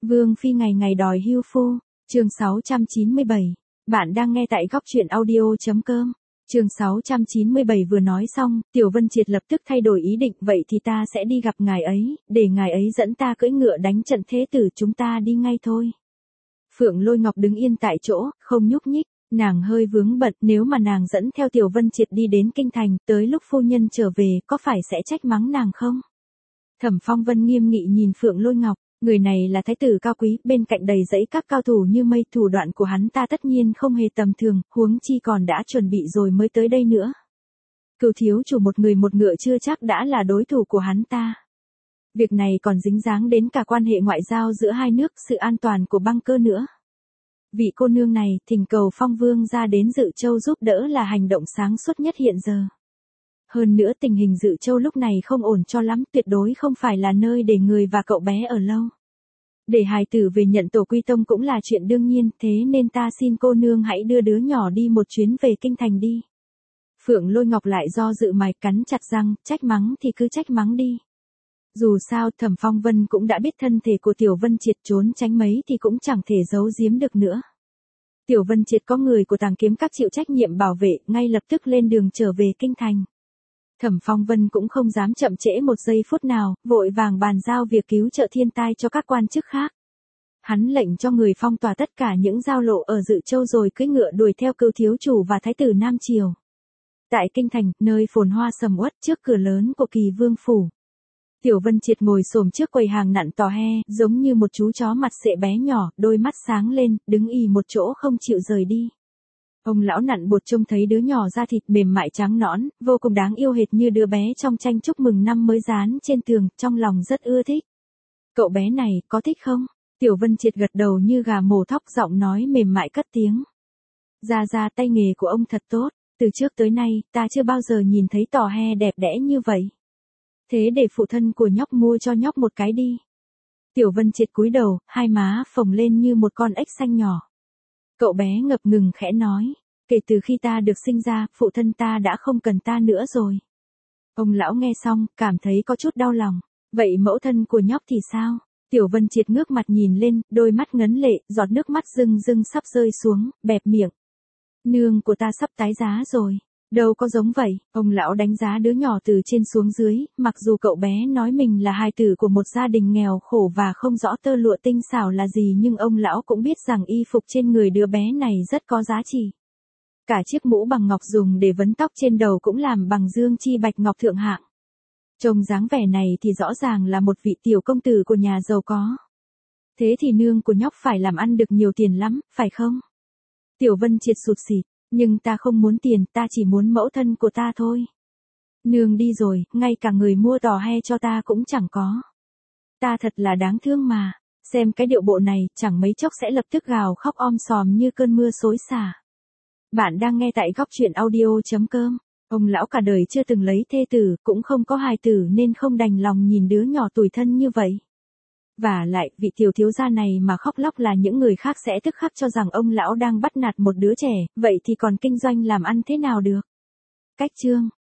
Vương Phi ngày ngày đòi hưu phu, chương 697. Bạn đang nghe tại góc truyện audio.com. Chương 697 vừa nói xong, Tiểu Vân Triệt lập tức thay đổi ý định, vậy thì ta sẽ đi gặp ngài ấy, để ngài ấy dẫn ta cưỡi ngựa đánh trận thế tử, chúng ta đi ngay thôi. Phượng Lôi Ngọc đứng yên tại chỗ, không nhúc nhích, nàng hơi vướng bận, nếu mà nàng dẫn theo Tiểu Vân Triệt đi đến kinh thành, tới lúc phu nhân trở về, có phải sẽ trách mắng nàng không? Thẩm Phong Vân nghiêm nghị nhìn Phượng Lôi Ngọc. Người này là thái tử cao quý, bên cạnh đầy dẫy các cao thủ như mây, thủ đoạn của hắn ta tất nhiên không hề tầm thường, huống chi còn đã chuẩn bị rồi mới tới đây nữa. Cửu thiếu chủ một người một ngựa chưa chắc đã là đối thủ của hắn ta. Việc này còn dính dáng đến cả quan hệ ngoại giao giữa hai nước, sự an toàn của băng cơ nữa. Vị cô nương này, thỉnh cầu Phong Vương ra đến Dự Châu giúp đỡ là hành động sáng suốt nhất hiện giờ. Hơn nữa tình hình Dự Châu lúc này không ổn cho lắm, tuyệt đối không phải là nơi để người và cậu bé ở lâu. Để hài tử về nhận tổ quy tông cũng là chuyện đương nhiên, thế nên ta xin cô nương hãy đưa đứa nhỏ đi một chuyến về kinh thành đi. Phượng Lôi Ngọc lại do dự mày, cắn chặt răng, trách mắng thì cứ trách mắng đi. Dù sao Thẩm Phong Vân cũng đã biết thân thể của Tiểu Vân Triệt, trốn tránh mấy thì cũng chẳng thể giấu giếm được nữa. Tiểu Vân Triệt có người của Tàng Kiếm Các chịu trách nhiệm bảo vệ, ngay lập tức lên đường trở về kinh thành. Thẩm Phong Vân cũng không dám chậm trễ một giây phút nào, vội vàng bàn giao việc cứu trợ thiên tai cho các quan chức khác. Hắn lệnh cho người phong tỏa tất cả những giao lộ ở Dự Châu rồi cưỡi ngựa đuổi theo Cửu thiếu chủ và thái tử Nam Triều. Tại kinh thành, nơi phồn hoa sầm uất, trước cửa lớn của Kỳ Vương phủ, Tiểu Vân Triệt ngồi xổm trước quầy hàng nặn tò he, giống như một chú chó mặt sệ bé nhỏ, đôi mắt sáng lên, đứng ì một chỗ không chịu rời đi. Ông lão nặn bột trông thấy đứa nhỏ da thịt mềm mại trắng nõn, vô cùng đáng yêu hệt như đứa bé trong tranh chúc mừng năm mới dán trên tường, trong lòng rất ưa thích. Cậu bé này, có thích không? Tiểu Vân Triệt gật đầu như gà mổ thóc, giọng nói mềm mại cất tiếng. Ra tay nghề của ông thật tốt, từ trước tới nay, ta chưa bao giờ nhìn thấy tò he đẹp đẽ như vậy. Thế để phụ thân của nhóc mua cho nhóc một cái đi. Tiểu Vân Triệt cúi đầu, hai má phồng lên như một con ếch xanh nhỏ. Cậu bé ngập ngừng khẽ nói, kể từ khi ta được sinh ra, phụ thân ta đã không cần ta nữa rồi. Ông lão nghe xong, cảm thấy có chút đau lòng. Vậy mẫu thân của nhóc thì sao? Tiểu Vân Triệt ngước mặt nhìn lên, đôi mắt ngấn lệ, giọt nước mắt rưng rưng sắp rơi xuống, bẹp miệng. Nương của ta sắp tái giá rồi. Đâu có giống vậy, ông lão đánh giá đứa nhỏ từ trên xuống dưới, mặc dù cậu bé nói mình là hài tử của một gia đình nghèo khổ và không rõ tơ lụa tinh xảo là gì, nhưng ông lão cũng biết rằng y phục trên người đứa bé này rất có giá trị. Cả chiếc mũ bằng ngọc dùng để vấn tóc trên đầu cũng làm bằng dương chi bạch ngọc thượng hạng. Trông dáng vẻ này thì rõ ràng là một vị tiểu công tử của nhà giàu có. Thế thì nương của nhóc phải làm ăn được nhiều tiền lắm, phải không? Tiểu Vân Triệt sụt sịt. Nhưng ta không muốn tiền, ta chỉ muốn mẫu thân của ta thôi. Nương đi rồi, ngay cả người mua tò he cho ta cũng chẳng có. Ta thật là đáng thương mà, xem cái điệu bộ này, chẳng mấy chốc sẽ lập tức gào khóc om sòm như cơn mưa xối xả. Bạn đang nghe tại góc truyện audio.com. Ông lão cả đời chưa từng lấy thê tử, cũng không có hài tử nên không đành lòng nhìn đứa nhỏ tủi thân như vậy. Và lại, vị tiểu thiếu gia này mà khóc lóc là những người khác sẽ tức khắc cho rằng ông lão đang bắt nạt một đứa trẻ, vậy thì còn kinh doanh làm ăn thế nào được? Cách chương